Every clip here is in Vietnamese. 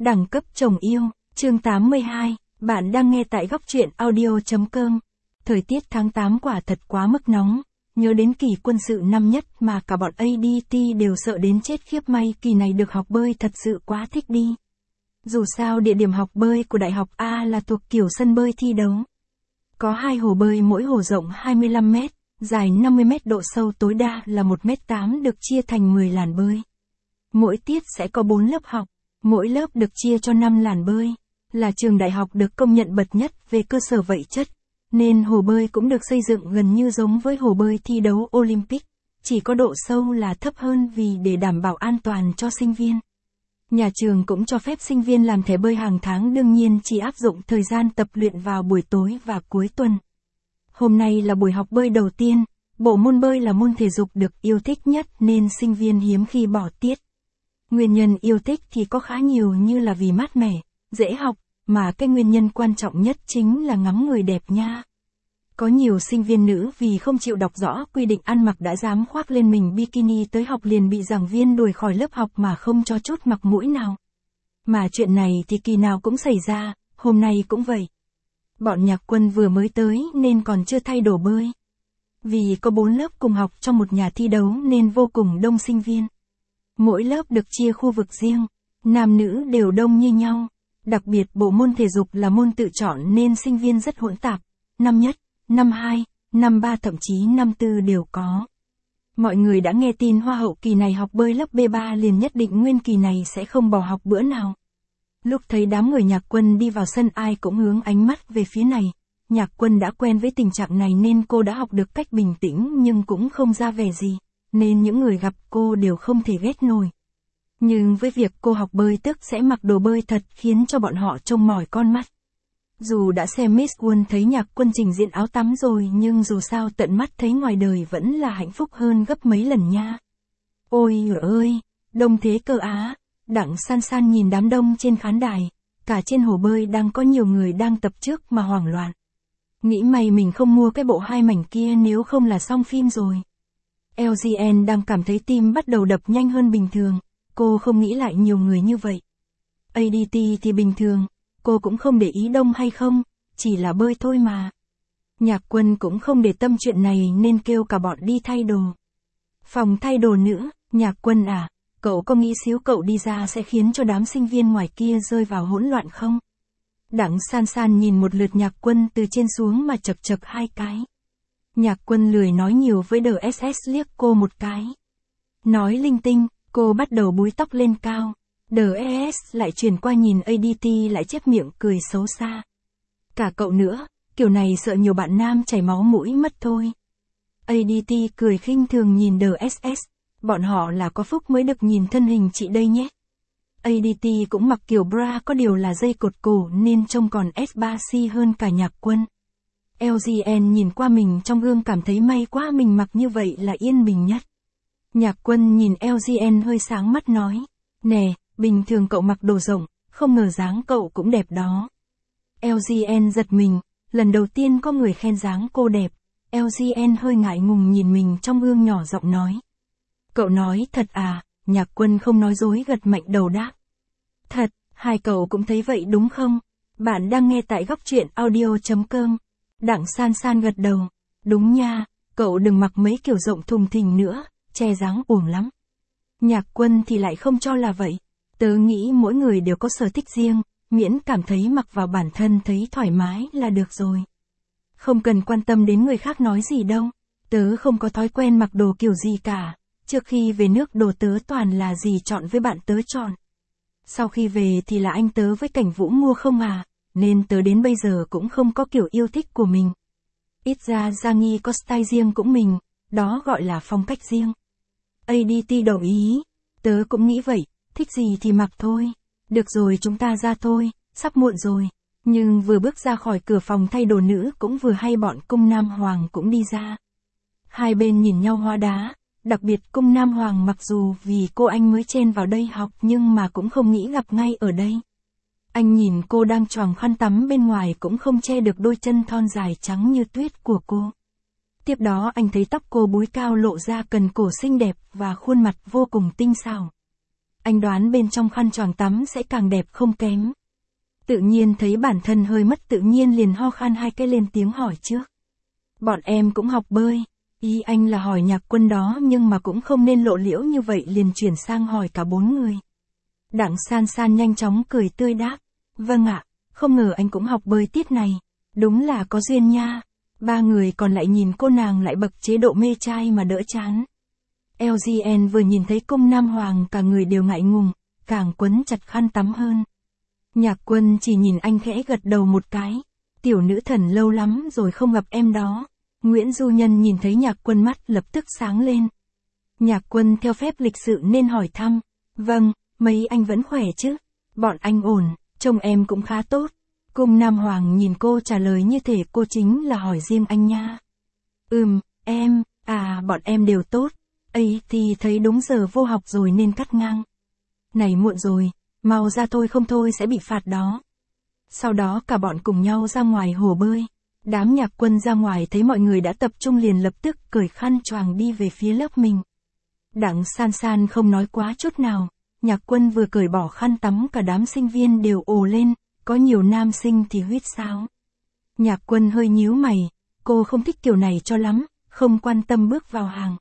Đẳng cấp chồng yêu, chương 82, bạn đang nghe tại góc truyện audio.com. Thời tiết tháng 8 quả thật quá mức nóng, nhớ đến kỳ quân sự năm nhất mà cả bọn ADT đều sợ đến chết khiếp, may kỳ này được học bơi thật sự quá thích đi. Dù sao địa điểm học bơi của Đại học A là thuộc kiểu sân bơi thi đấu. Có 2 hồ bơi, mỗi hồ rộng 25 mét, dài 50 mét, độ sâu tối đa là 1,8 m, được chia thành 10 làn bơi. Mỗi tiết sẽ có 4 lớp học. Mỗi lớp được chia cho 5 làn bơi, là trường đại học được công nhận bậc nhất về cơ sở vật chất, nên hồ bơi cũng được xây dựng gần như giống với hồ bơi thi đấu Olympic, chỉ có độ sâu là thấp hơn vì để đảm bảo an toàn cho sinh viên. Nhà trường cũng cho phép sinh viên làm thẻ bơi hàng tháng, đương nhiên chỉ áp dụng thời gian tập luyện vào buổi tối và cuối tuần. Hôm nay là buổi học bơi đầu tiên, bộ môn bơi là môn thể dục được yêu thích nhất nên sinh viên hiếm khi bỏ tiết. Nguyên nhân yêu thích thì có khá nhiều, như là vì mát mẻ, dễ học, mà cái nguyên nhân quan trọng nhất chính là ngắm người đẹp nha. Có nhiều sinh viên nữ vì không chịu đọc rõ quy định ăn mặc đã dám khoác lên mình bikini tới học, liền bị giảng viên đuổi khỏi lớp học mà không cho chút mặt mũi nào. Mà chuyện này thì kỳ nào cũng xảy ra, hôm nay cũng vậy. Bọn Nhạc Quân vừa mới tới nên còn chưa thay đồ bơi. Vì có 4 lớp cùng học trong một nhà thi đấu nên vô cùng đông sinh viên. Mỗi lớp được chia khu vực riêng, nam nữ đều đông như nhau. Đặc biệt bộ môn thể dục là môn tự chọn nên sinh viên rất hỗn tạp, năm nhất, năm 2, năm 3, thậm chí năm 4 đều có. Mọi người đã nghe tin Hoa hậu kỳ này học bơi lớp B3 liền nhất định nguyên kỳ này sẽ không bỏ học bữa nào. Lúc thấy đám người Nhạc Quân đi vào sân, ai cũng hướng ánh mắt về phía này. Nhạc Quân đã quen với tình trạng này nên cô đã học được cách bình tĩnh nhưng cũng không ra vẻ gì, nên những người gặp cô đều không thể ghét nổi. Nhưng với việc cô học bơi tức sẽ mặc đồ bơi thật khiến cho bọn họ trông mỏi con mắt. Dù đã xem Miss World thấy Nhạc Quân trình diễn áo tắm rồi, nhưng dù sao tận mắt thấy ngoài đời vẫn là hạnh phúc hơn gấp mấy lần nha. Ôi ơi, đông thế cơ á. Đặng San San nhìn đám đông trên khán đài, cả trên hồ bơi đang có nhiều người đang tập trước mà hoảng loạn. Nghĩ may mình không mua cái bộ 2 mảnh kia, nếu không là xong phim rồi. LGN đang cảm thấy tim bắt đầu đập nhanh hơn bình thường, cô không nghĩ lại nhiều người như vậy. ADT thì bình thường, cô cũng không để ý đông hay không, chỉ là bơi thôi mà. Nhạc Quân cũng không để tâm chuyện này nên kêu cả bọn đi thay đồ. Phòng thay đồ nữ, Nhạc Quân à, cậu có nghĩ xíu cậu đi ra sẽ khiến cho đám sinh viên ngoài kia rơi vào hỗn loạn không? Đặng San San nhìn một lượt Nhạc Quân từ trên xuống mà chật chật 2 cái. Nhạc Quân lười nói nhiều với DSS, liếc cô một cái. Nói linh tinh, cô bắt đầu búi tóc lên cao. DSS lại chuyển qua nhìn ADT lại chép miệng cười xấu xa. Cả cậu nữa, kiểu này sợ nhiều bạn nam chảy máu mũi mất thôi. ADT cười khinh thường nhìn DSS, bọn họ là có phúc mới được nhìn thân hình chị đây nhé. ADT cũng mặc kiểu bra, có điều là dây cột cổ nên trông còn S3C hơn cả Nhạc Quân. LGN nhìn qua mình trong gương cảm thấy may quá, mình mặc như vậy là yên bình nhất. Nhạc Quân nhìn LGN hơi sáng mắt nói, nè, bình thường cậu mặc đồ rộng, không ngờ dáng cậu cũng đẹp đó. LGN giật mình, lần đầu tiên có người khen dáng cô đẹp. LGN hơi ngại ngùng nhìn mình trong gương, nhỏ giọng nói. Cậu nói thật à? Nhạc Quân không nói dối, gật mạnh đầu đáp. Thật, hai cậu cũng thấy vậy đúng không? Bạn đang nghe tại góc truyện audio.com. Đặng San San gật đầu. Đúng nha, cậu đừng mặc mấy kiểu rộng thùng thình nữa, che dáng uổng lắm. Nhạc Quân thì lại không cho là vậy. Tớ nghĩ mỗi người đều có sở thích riêng, miễn cảm thấy mặc vào bản thân thấy thoải mái là được rồi. Không cần quan tâm đến người khác nói gì đâu. Tớ không có thói quen mặc đồ kiểu gì cả. Trước khi về nước đồ tớ toàn là dì chọn với bạn tớ chọn. Sau khi về thì là anh tớ với Cảnh Vũ mua không à, nên tớ đến bây giờ cũng không có kiểu yêu thích của mình. Ít ra Giang Nghi có style riêng cũng mình, đó gọi là phong cách riêng. ADT đồng ý, tớ cũng nghĩ vậy, thích gì thì mặc thôi. Được rồi, chúng ta ra thôi, sắp muộn rồi. Nhưng vừa bước ra khỏi cửa phòng thay đồ nữ cũng vừa hay bọn Cung Nam Hoàng cũng đi ra. Hai bên nhìn nhau hóa đá. Đặc biệt Cung Nam Hoàng mặc dù vì cô anh mới chen vào đây học nhưng mà cũng không nghĩ gặp ngay ở đây. Anh nhìn cô đang choàng khăn tắm bên ngoài cũng không che được đôi chân thon dài trắng như tuyết của cô. Tiếp đó anh thấy tóc cô búi cao lộ ra cần cổ xinh đẹp và khuôn mặt vô cùng tinh xảo. anh đoán bên trong khăn choàng tắm sẽ càng đẹp không kém. Tự nhiên thấy bản thân hơi mất tự nhiên liền ho khan 2 cái lên tiếng hỏi trước. Bọn em cũng học bơi. Ý anh là hỏi Nhạc Quân đó nhưng mà cũng không nên lộ liễu như vậy liền chuyển sang hỏi cả 4 người. Đặng San San nhanh chóng cười tươi đáp. Vâng ạ, không ngờ anh cũng học bơi tiết này. Đúng là có duyên nha. 3 người còn lại nhìn cô nàng lại bậc chế độ mê trai mà đỡ chán. LGN vừa nhìn thấy Cung Nam Hoàng cả người đều ngại ngùng, càng quấn chặt khăn tắm hơn. Nhạc Quân chỉ nhìn anh khẽ gật đầu một cái. Tiểu nữ thần lâu lắm rồi không gặp em đó. Nguyễn Du Nhân nhìn thấy Nhạc Quân mắt lập tức sáng lên. Nhạc Quân theo phép lịch sự nên hỏi thăm. Vâng, mấy anh vẫn khỏe chứ? Bọn anh ổn, trông em cũng khá tốt. Cung Nam Hoàng nhìn cô trả lời như thể cô chính là hỏi riêng anh nha. Em, bọn em đều tốt. Ấy thì thấy đúng giờ vô học rồi nên cắt ngang. Này muộn rồi, mau ra thôi không thôi sẽ bị phạt đó. Sau đó cả bọn cùng nhau ra ngoài hồ bơi. Đám Nhạc Quân ra ngoài thấy mọi người đã tập trung liền lập tức cởi khăn choàng đi về phía lớp mình. Đặng San San không nói quá chút nào. Nhạc Quân vừa cởi bỏ khăn tắm cả đám sinh viên đều ồ lên, có nhiều nam sinh thì huýt sáo. Nhạc Quân hơi nhíu mày, cô không thích kiểu này cho lắm, không quan tâm bước vào hàng.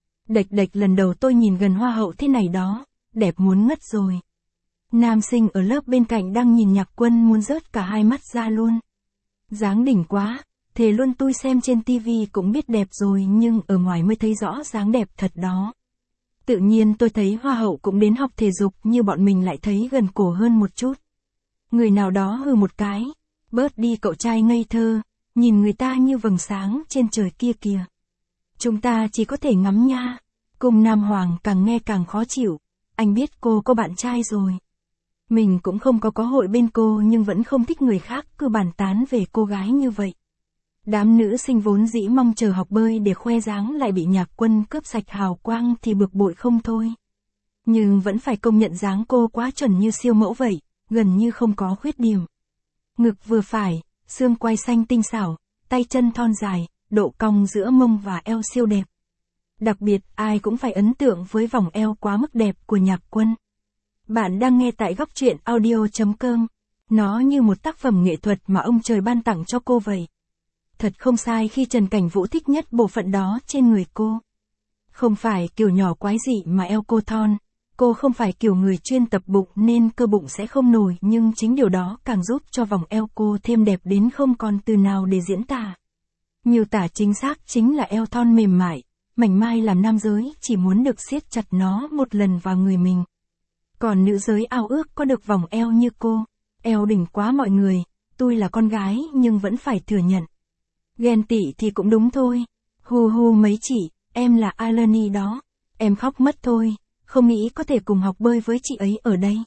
Đệch lần đầu tôi nhìn gần hoa hậu thế này đó, đẹp muốn ngất rồi. Nam sinh ở lớp bên cạnh đang nhìn Nhạc Quân muốn rớt cả 2 mắt ra luôn. Dáng đỉnh quá, thề luôn tôi xem trên tivi cũng biết đẹp rồi nhưng ở ngoài mới thấy rõ dáng đẹp thật đó. Tự nhiên tôi thấy hoa hậu cũng đến học thể dục như bọn mình lại thấy gần cổ hơn một chút. Người nào đó hừ một cái, bớt đi cậu trai ngây thơ, nhìn người ta như vầng sáng trên trời kia kìa. Chúng ta chỉ có thể ngắm nha. Cung Nam Hoàng càng nghe càng khó chịu, anh biết cô có bạn trai rồi. Mình cũng không có hội bên cô nhưng vẫn không thích người khác cứ bàn tán về cô gái như vậy. Đám nữ sinh vốn dĩ mong chờ học bơi để khoe dáng lại bị Nhạc Quân cướp sạch hào quang thì bực bội không thôi. Nhưng vẫn phải công nhận dáng cô quá chuẩn như siêu mẫu vậy, gần như không có khuyết điểm. Ngực vừa phải, xương quai xanh tinh xảo, tay chân thon dài, độ cong giữa mông và eo siêu đẹp. Đặc biệt ai cũng phải ấn tượng với vòng eo quá mức đẹp của Nhạc Quân. Bạn đang nghe tại góc truyện audio.com. Nó như một tác phẩm nghệ thuật mà ông trời ban tặng cho cô vậy. Thật không sai khi Trần Cảnh Vũ thích nhất bộ phận đó trên người cô. Không phải kiểu nhỏ quái dị mà eo cô thon. Cô không phải kiểu người chuyên tập bụng nên cơ bụng sẽ không nổi nhưng chính điều đó càng giúp cho vòng eo cô thêm đẹp đến không còn từ nào để diễn tả. Miêu tả chính xác chính là eo thon mềm mại, mảnh mai làm nam giới chỉ muốn được siết chặt nó một lần vào người mình. Còn nữ giới ao ước có được vòng eo như cô. Eo đỉnh quá mọi người, tôi là con gái nhưng vẫn phải thừa nhận. Ghen tị thì cũng đúng thôi. Hu mấy chị, em là Alani đó. Em khóc mất thôi, không nghĩ có thể cùng học bơi với chị ấy ở đây.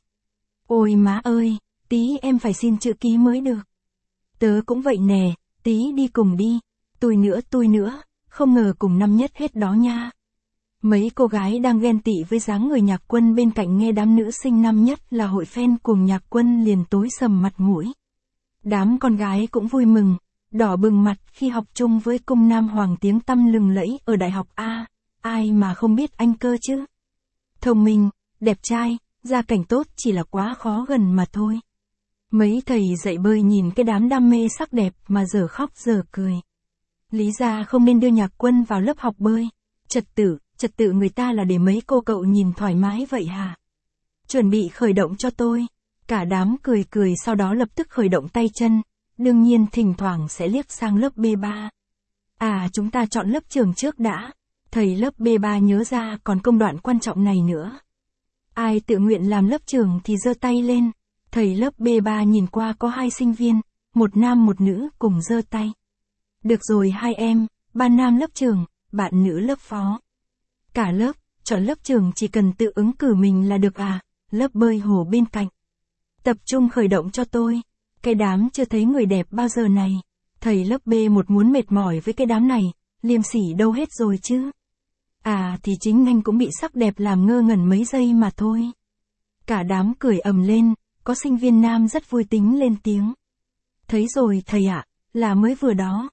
Ôi má ơi, tí em phải xin chữ ký mới được. Tớ cũng vậy nè, tí đi cùng đi. Tôi nữa, không ngờ cùng năm nhất hết đó nha. Mấy cô gái đang ghen tị với dáng người Nhạc Quân bên cạnh nghe đám nữ sinh năm nhất là hội fan cùng Nhạc Quân liền tối sầm mặt mũi. Đám con gái cũng vui mừng, đỏ bừng mặt khi học chung với Cung Nam Hoàng tiếng tăm lừng lẫy ở đại học A, ai mà không biết anh cơ chứ. Thông minh, đẹp trai, gia cảnh tốt chỉ là quá khó gần mà thôi. Mấy thầy dạy bơi nhìn cái đám đam mê sắc đẹp mà giờ khóc giờ cười. Lý ra không nên đưa Nhạc Quân vào lớp học bơi. Trật tự người ta là để mấy cô cậu nhìn thoải mái vậy hả? Chuẩn bị khởi động cho tôi. Cả đám cười sau đó lập tức khởi động tay chân. Đương nhiên thỉnh thoảng sẽ liếc sang lớp B3. Chúng ta chọn lớp trường trước đã. Thầy lớp B3 nhớ ra còn công đoạn quan trọng này nữa. Ai tự nguyện làm lớp trường thì giơ tay lên. Thầy lớp B3 nhìn qua có 2 sinh viên, một nam một nữ cùng giơ tay. Được rồi 2 em, ban nam lớp trường, bạn nữ lớp phó. Cả lớp, chọn lớp trường chỉ cần tự ứng cử mình là được lớp bơi hồ bên cạnh. Tập trung khởi động cho tôi. Cái đám chưa thấy người đẹp bao giờ này. Thầy lớp B1 muốn mệt mỏi với cái đám này, liêm sỉ đâu hết rồi chứ. Thì chính anh cũng bị sắc đẹp làm ngơ ngẩn mấy giây mà thôi. Cả đám cười ầm lên, có sinh viên nam rất vui tính lên tiếng. Thấy rồi thầy ạ, là mới vừa đó.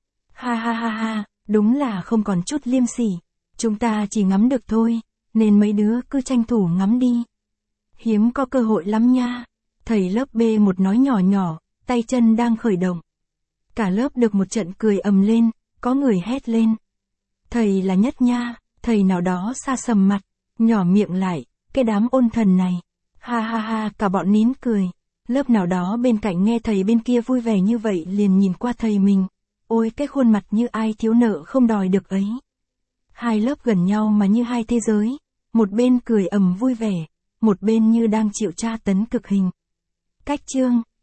Ha, đúng là không còn chút liêm sỉ. Chúng ta chỉ ngắm được thôi, nên mấy đứa cứ tranh thủ ngắm đi. Hiếm có cơ hội lắm nha. Thầy lớp B1 nói nhỏ nhỏ, tay chân đang khởi động. Cả lớp được một trận cười ầm lên, có người hét lên. Thầy là nhất nha, thầy nào đó xa sầm mặt, nhỏ miệng lại, cái đám ôn thần này. Ha ha ha, cả bọn nín cười. Lớp nào đó bên cạnh nghe thầy bên kia vui vẻ như vậy liền nhìn qua thầy mình. Ôi cái khuôn mặt như ai thiếu nợ không đòi được ấy. Hai lớp gần nhau mà như hai thế giới. Một bên cười ầm vui vẻ, một bên như đang chịu tra tấn cực hình. Cách chương